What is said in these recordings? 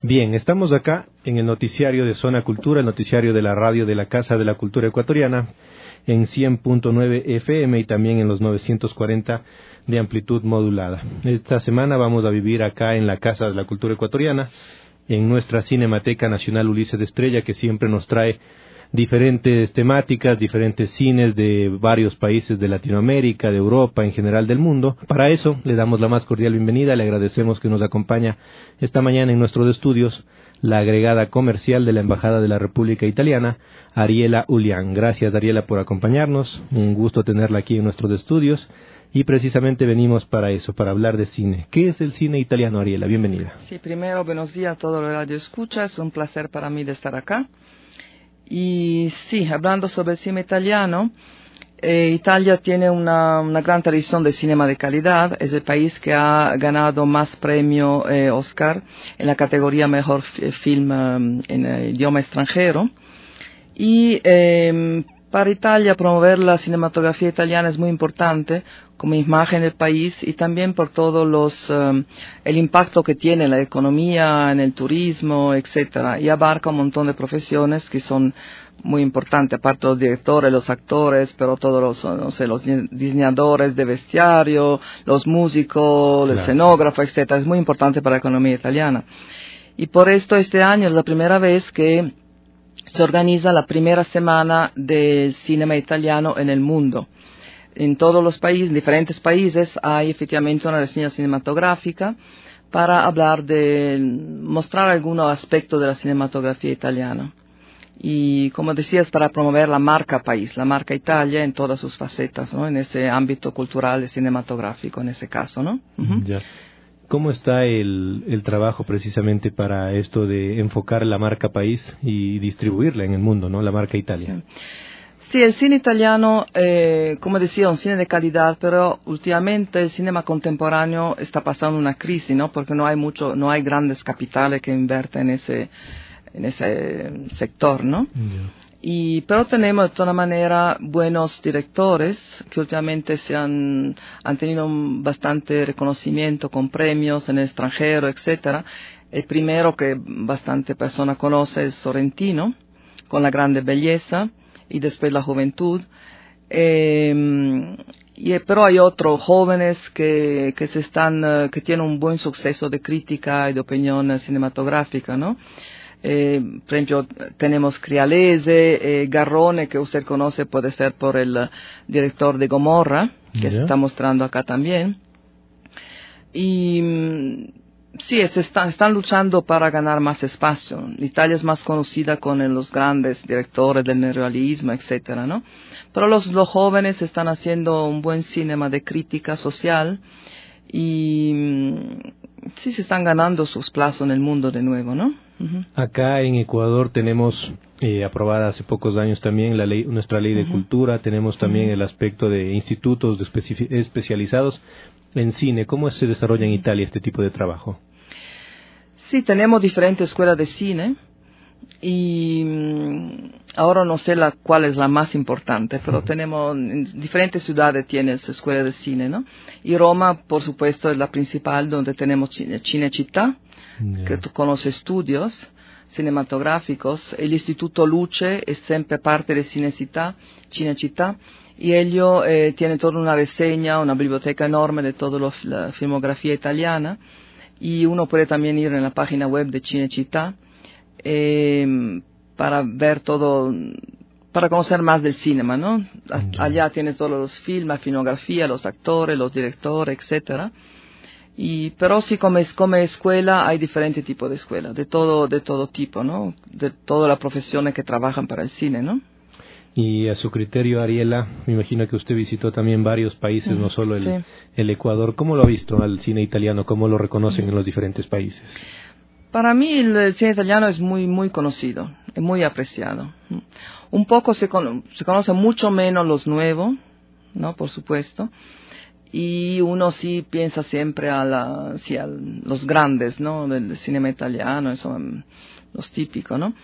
Bien, estamos acá en el noticiario de Zona Cultura, el noticiario de la radio de la Casa de la Cultura Ecuatoriana, en 100.9 FM y también en los 940 de amplitud modulada. Esta semana vamos a vivir acá en la Casa de la Cultura Ecuatoriana, en nuestra Cinemateca Nacional Ulises de Estrella, que siempre nos trae diferentes temáticas, diferentes cines de varios países de Latinoamérica, de Europa, en general del mundo. Para eso le damos la más cordial bienvenida, le agradecemos que nos acompaña esta mañana en nuestros estudios la agregada comercial de la Embajada de la República Italiana, Ariela Ulián. Gracias, Ariela, por acompañarnos, un gusto tenerla aquí en nuestros estudios. Y precisamente venimos para eso, para hablar de cine. ¿Qué es el cine italiano, Ariela? Bienvenida. Sí, primero, buenos días a todos los radioescuchas. Es un placer para mí de estar acá. Y sí, hablando sobre el cine italiano, Italia tiene una gran tradición de cinema de calidad. Es el país que ha ganado más premios Oscar en la categoría Mejor Film en idioma extranjero. Y para Italia promover la cinematografía italiana es muy importante como imagen del país y también por todo el impacto que tiene en la economía, en el turismo, etcétera, y abarca un montón de profesiones que son muy importantes, aparte de los directores, los actores, pero todos los diseñadores de vestuario, los músicos, el escenógrafo, etcétera. Es muy importante para la economía italiana. Y por esto este año es la primera vez que se organiza la primera semana del cinema italiano en el mundo. En todos los países, en diferentes países, hay efectivamente una reseña cinematográfica para mostrar algunos aspectos de la cinematografía italiana. Y como decías, para promover la marca país, la marca Italia en todas sus facetas, ¿no? En ese ámbito cultural y cinematográfico, en ese caso, ¿no? Uh-huh. Ya. ¿Cómo está el trabajo precisamente para esto de enfocar la marca país y distribuirla en el mundo, ¿no? La marca Italia. Sí, el cine italiano, como decía, un cine de calidad, pero últimamente el cinema contemporáneo está pasando una crisis, ¿no? Porque no hay grandes capitales que invierten en ese sector, ¿no? Yeah. Pero tenemos de toda manera buenos directores que últimamente han tenido bastante reconocimiento con premios en el extranjero, etcétera. El primero que bastante persona conoce es Sorrentino, con La Grande Belleza, y después La Juventud. Pero hay otros jóvenes que tienen un buen suceso de crítica y de opinión cinematográfica, ¿no? Por ejemplo, tenemos Crialese, Garrone, que usted conoce, puede ser por el director de Gomorra, que se está mostrando acá también. Y sí, están luchando para ganar más espacio. Italia es más conocida con los grandes directores del neorrealismo, etcétera, ¿no? Pero los jóvenes están haciendo un buen cinema de crítica social y sí se están ganando sus plazos en el mundo de nuevo, ¿no? Uh-huh. Acá en Ecuador tenemos aprobada hace pocos años también nuestra ley de cultura, tenemos también el aspecto de institutos especializados en cine. ¿Cómo se desarrolla en Italia este tipo de trabajo? Sí, tenemos diferentes escuelas de cine y ahora no sé cuál es la más importante, pero tenemos en diferentes ciudades tiene esa escuela de cine, ¿no? Y Roma, por supuesto, es la principal, donde tenemos Cinecittà, que tú conoces, estudios cinematográficos. El Instituto Luce es siempre parte de Cinecittà, y ellos tienen toda una reseña, una biblioteca enorme de toda la filmografía italiana, y uno puede también ir en la página web de Cinecittà para ver todo, para conocer más del cinema, ¿no? Allá tiene todos los filmes, la filmografía, los actores, los directores, etcétera. Pero sí, como escuela hay diferentes tipos de escuelas, de todo tipo, ¿no? De todas las profesiones que trabajan para el cine, ¿no? Y a su criterio, Ariela, me imagino que usted visitó también varios países, no solo el Ecuador. ¿Cómo lo ha visto al cine italiano? ¿Cómo lo reconocen en los diferentes países? Para mí el cine italiano es muy, muy conocido, es muy apreciado. Un poco se conoce mucho menos los nuevos, ¿no? Por supuesto. Y uno sí piensa siempre a los grandes, ¿no? Del cinema italiano, son los típicos, ¿no?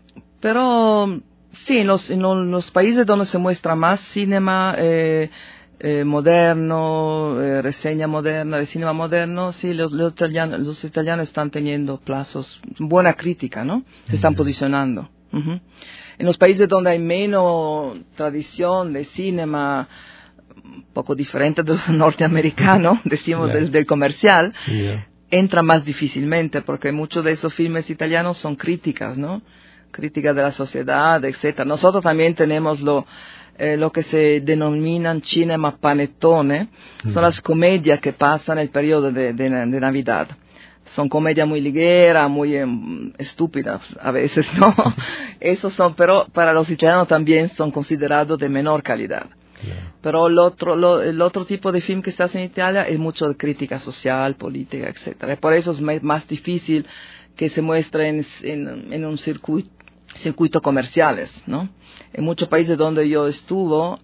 Pero sí, en los países donde se muestra más cinema moderno, reseña moderna, de cinema moderno, sí, los italianos están teniendo plazos, buena crítica, ¿no? Se están posicionando. Uh-huh. En los países donde hay menos tradición de cinema, un poco diferente de los norteamericanos, decimos del comercial, entra más difícilmente, porque muchos de esos filmes italianos son críticas, ¿no? Críticas de la sociedad, etcétera. Nosotros también tenemos lo que se denominan cinema panettone, son las comedias que pasan el periodo de Navidad. Son comedias muy ligeras, muy estúpidas a veces, ¿no? Esos son, pero para los italianos también son considerados de menor calidad. Yeah. Pero el otro tipo de film que se hace en Italia es mucho de crítica social, política, etcétera. Por eso es más difícil que se muestre en un circuito comerciales, ¿no? En muchos países donde yo estuve,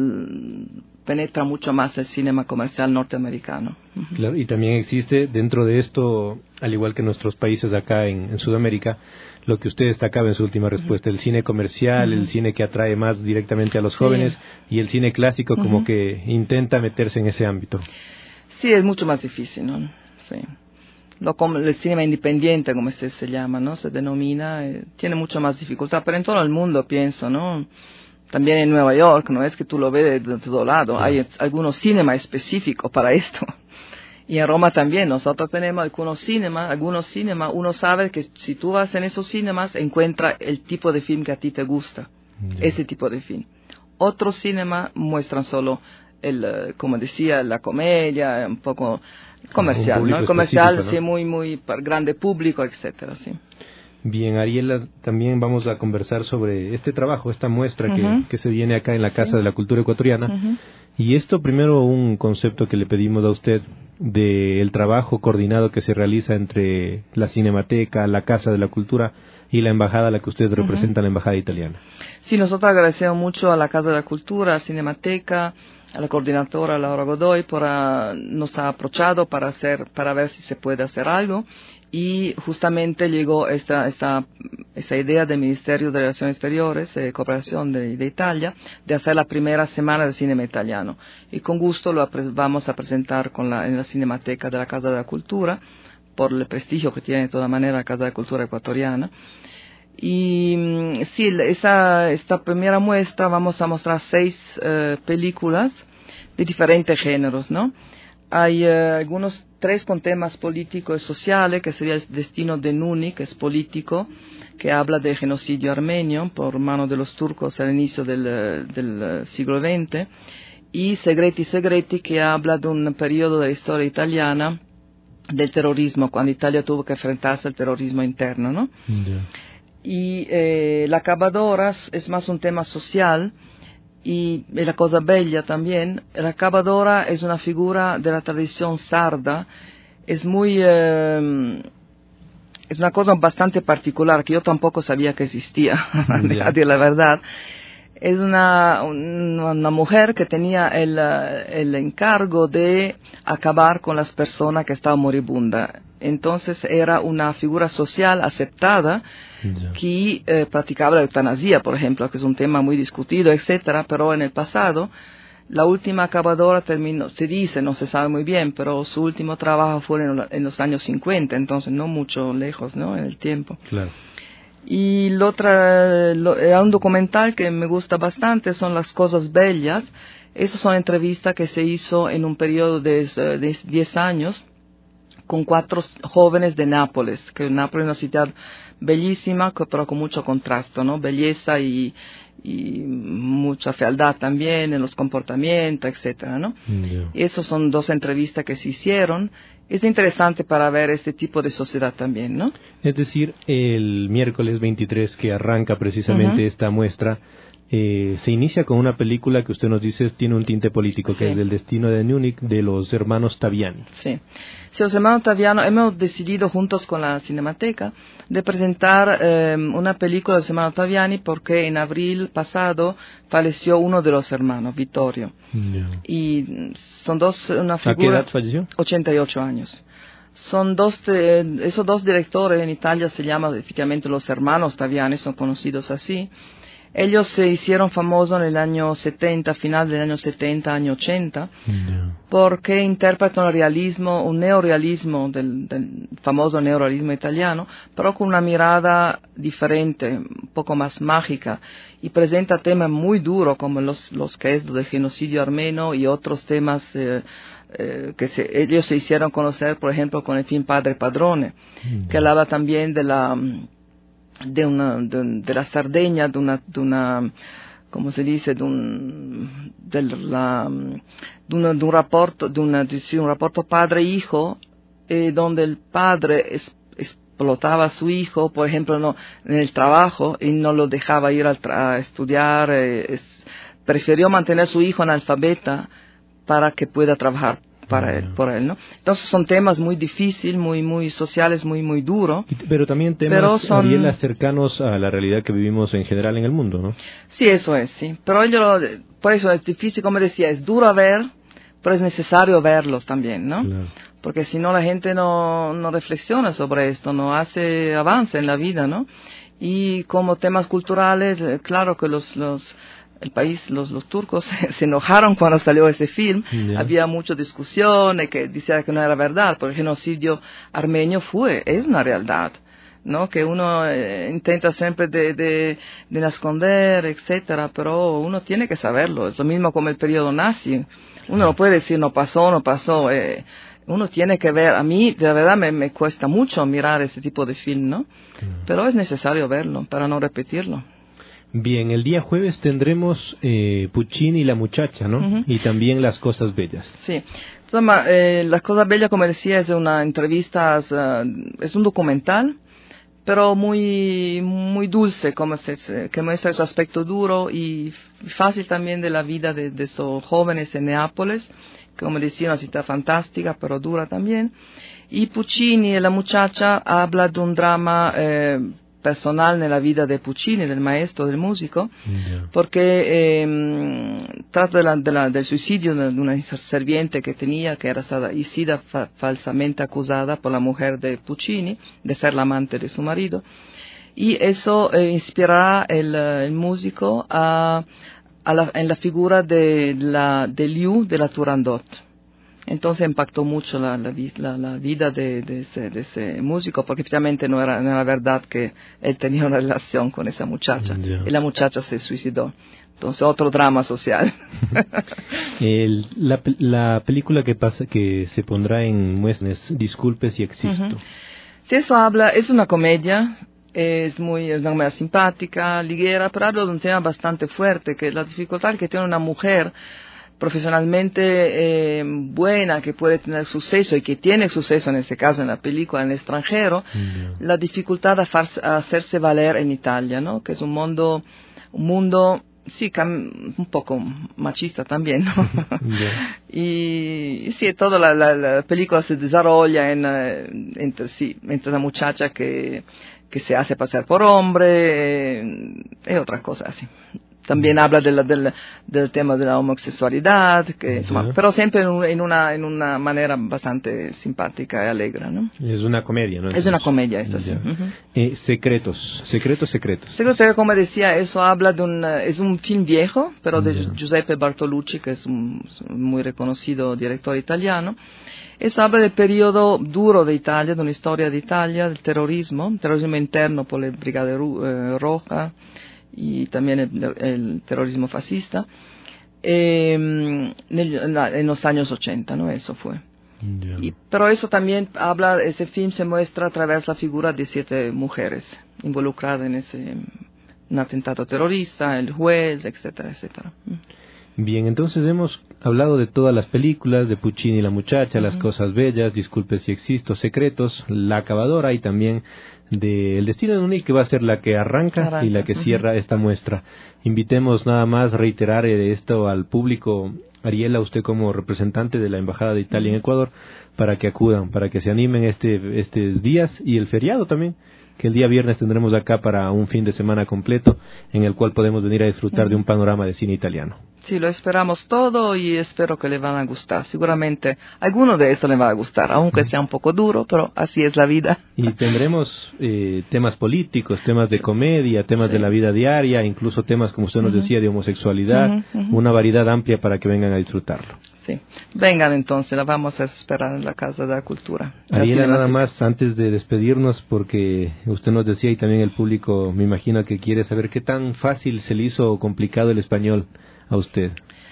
penetra mucho más el cinema comercial norteamericano. Uh-huh. Claro, y también existe dentro de esto, al igual que en nuestros países de acá en Sudamérica, lo que usted destacaba en su última respuesta, el cine comercial, el cine que atrae más directamente a los jóvenes, y el cine clásico como que intenta meterse en ese ámbito. Sí, es mucho más difícil, ¿no? Sí. El cine independiente, como se llama, ¿no? Se denomina, tiene mucho más dificultad, pero en todo el mundo pienso, ¿no? También en Nueva York, no es que tú lo ves de todo lado, hay algunos cinemas específicos para esto. Y en Roma también, nosotros tenemos algunos cinemas, uno sabe que si tú vas en esos cinemas, encuentra el tipo de film que a ti te gusta, ese tipo de film. Otros cinemas muestran solo como decía, la comedia, un poco comercial, ¿no? El comercial, ¿no? Sí, muy para grande público, etcétera, sí. Bien, Ariela, también vamos a conversar sobre este trabajo, esta muestra que se viene acá en la Casa de la Cultura Ecuatoriana. Y esto primero un concepto que le pedimos a usted del trabajo coordinado que se realiza entre la Cinemateca, la Casa de la Cultura y la embajada a la que usted representa, la embajada italiana. Sí, nosotros agradecemos mucho a la Casa de la Cultura, a Cinemateca, a la coordinadora Laura Godoy nos ha approchado para ver si se puede hacer algo. Y justamente llegó esta idea del Ministerio de Relaciones Exteriores, Cooperación de Italia, de hacer la primera semana de cinema italiano. Y con gusto lo vamos a presentar en la Cinemateca de la Casa de la Cultura, por el prestigio que tiene de toda manera la Casa de la Cultura ecuatoriana. Y sí, esta primera muestra vamos a mostrar 6 películas de diferentes géneros, ¿no? Hay algunos 3 con temas políticos y sociales, que sería El destino de Nuni, que es político, que habla del genocidio armenio por mano de los turcos al inicio del siglo XX, y Segreti, que habla de un periodo de la historia italiana del terrorismo, cuando Italia tuvo que enfrentarse al terrorismo interno, ¿no? Y La Cavadora es más un tema social. Y la cosa bella también, la Cavadora es una figura de la tradición sarda, es una cosa bastante particular que yo tampoco sabía que existía, a decir la verdad. Es una mujer que tenía el encargo de acabar con las personas que estaban moribundas. Entonces era una figura social aceptada que practicaba la eutanasia, por ejemplo, que es un tema muy discutido, etcétera. Pero en el pasado, la última Cavadora terminó, se dice, no se sabe muy bien, pero su último trabajo fue en los años 50, entonces no mucho lejos, ¿no? En el tiempo. Claro. Y era un documental que me gusta bastante, son Las Cosas Bellas. Esas son entrevistas que se hizo en un periodo de 10 años con 4 jóvenes de Nápoles, que Nápoles es una ciudad bellísima, pero con mucho contraste, ¿no? Belleza y mucha fealdad también en los comportamientos, etcétera, ¿no? Y esas son 2 entrevistas que se hicieron. Es interesante para ver este tipo de sociedad también, ¿no? Es decir, el miércoles 23 que arranca precisamente esta muestra, se inicia con una película que usted nos dice tiene un tinte político, que es El destino de Nuni, de los hermanos Taviani. Sí, los hermanos Taviani hemos decidido juntos con la Cinemateca de presentar una película de los hermanos Taviani porque en abril pasado falleció uno de los hermanos, Vittorio. Y son una figura... ¿A qué edad falleció? 88 años. Son esos 2 directores en Italia se llaman efectivamente los hermanos Taviani, son conocidos así. Ellos se hicieron famosos en el año 70, final del año 70, año 80, porque interpretan el realismo, un neorealismo del famoso neorealismo italiano, pero con una mirada diferente, un poco más mágica, y presenta temas muy duros como los que es del genocidio armenio y otros temas que ellos se hicieron conocer, por ejemplo, con el film Padre Padrone, que hablaba también de la Sardegna, de una ¿cómo se dice? De un rapporto padre-hijo, donde el padre explotaba a su hijo, por ejemplo, en el trabajo, y no lo dejaba ir a estudiar, prefirió mantener a su hijo analfabeta para que pueda trabajar por él, ¿no? Entonces son temas muy difíciles, muy sociales, muy duros. Pero también temas, Ariela, cercanos a la realidad que vivimos en general en el mundo, ¿no? Sí, eso es, sí. Pero por eso es difícil, como decía, es duro ver, pero es necesario verlos también, ¿no? Claro. Porque si no la gente no reflexiona sobre esto, no hace avance en la vida, ¿no? Y como temas culturales, claro que los turcos se enojaron cuando salió ese film. Yeah. Había mucha discusión que decía que no era verdad, porque el genocidio armenio es una realidad, ¿no? Que uno intenta siempre de esconder, etcétera, pero uno tiene que saberlo. Es lo mismo como el periodo nazi. Uno no puede decir no pasó. Uno tiene que ver. A mí, de verdad, me cuesta mucho mirar ese tipo de film, ¿no? Pero es necesario verlo para no repetirlo. Bien, el día jueves tendremos Puccini y la muchacha, ¿no? Uh-huh. Y también Las cosas bellas. Sí. Las cosas bellas, como decía, es una entrevista, es un documental, pero muy dulce, que muestra ese aspecto duro y fácil también de la vida de esos jóvenes en Neápolis, como decía, una ciudad fantástica, pero dura también. Y Puccini y la muchacha habla de un drama personal en la vida de Puccini, del maestro, del músico, porque trata del suicidio de una serviente que tenía, que era sido falsamente acusada por la mujer de Puccini, de ser la amante de su marido, y eso inspirará el músico en la figura de Liu de la Turandot. Entonces impactó mucho la vida de ese músico, porque efectivamente no era verdad que él tenía una relación con esa muchacha, y la muchacha se suicidó. Entonces otro drama social. La película que se pondrá en muestras, Disculpe si existo. Uh-huh. Sí, eso es una comedia, es una comedia simpática, ligera, pero habla de un tema bastante fuerte, que la dificultad que tiene una mujer profesionalmente buena, que puede tener suceso y que tiene suceso en ese caso en la película en el extranjero, la dificultad a hacerse valer en Italia, ¿no? Que es un mundo sí, un poco machista también, ¿no? Y sí, toda la película se desarrolla entre la muchacha que se hace pasar por hombre, y otras cosas así. También habla del tema de la homosexualidad, pero siempre en una manera bastante simpática y alegre, ¿no? Es una comedia, ¿no? Es una comedia, esta sí. Uh-huh. Secretos, como decía, eso habla es un film viejo, pero de Giuseppe Bartolucci, que es un muy reconocido director italiano. Eso habla del periodo duro de Italia, de una historia de Italia, del terrorismo interno por la Brigada Roja, y también el terrorismo fascista, en los años 80, ¿no? Eso fue. Pero eso también ese film se muestra a través de la figura de 7 mujeres involucradas en un atentado terrorista, el juez, etcétera, etcétera. Bien, entonces hemos hablado de todas las películas, de Puccini y la muchacha, Las cosas bellas, Disculpe si existo, Secretos, La acabadora y también de El destino de Nuni, que va a ser la que arranca y la que cierra esta muestra. Invitemos nada más a reiterar esto al público, Ariela, usted como representante de la Embajada de Italia en Ecuador, para que acudan, para que se animen estos días y el feriado también. que el día viernes tendremos acá para un fin de semana completo en el cual podemos venir a disfrutar de un panorama de cine italiano. Sí, lo esperamos todo y espero que le van a gustar. Seguramente alguno de eso le va a gustar, aunque sea un poco duro, pero así es la vida. Y tendremos temas políticos, temas de comedia, temas de la vida diaria, incluso temas, como usted nos decía, de homosexualidad, una variedad amplia para que vengan a disfrutarlo. Sí, vengan entonces, la vamos a esperar en la Casa de la Cultura. Ariela, nada más antes de despedirnos, porque usted nos decía y también el público me imagino que quiere saber qué tan fácil se le hizo o complicado el español a usted.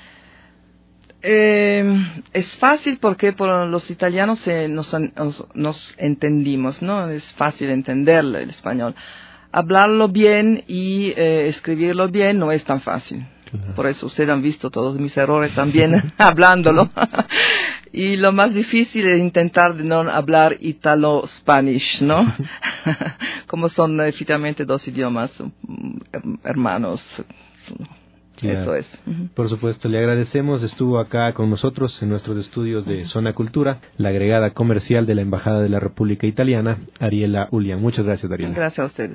Es fácil porque por los italianos nos entendimos, ¿no? Es fácil entender el español. Hablarlo bien y escribirlo bien no es tan fácil. Claro. Por eso ustedes han visto todos mis errores también hablándolo. Y lo más difícil es intentar de no hablar italo-spanish, ¿no? Como son efectivamente dos idiomas hermanos. Claro. Eso es. Por supuesto, le agradecemos. Estuvo acá con nosotros en nuestros estudios de Zona Cultura, la agregada comercial de la Embajada de la República Italiana, Ariela Ulián. Muchas gracias, Ariela. Gracias a ustedes.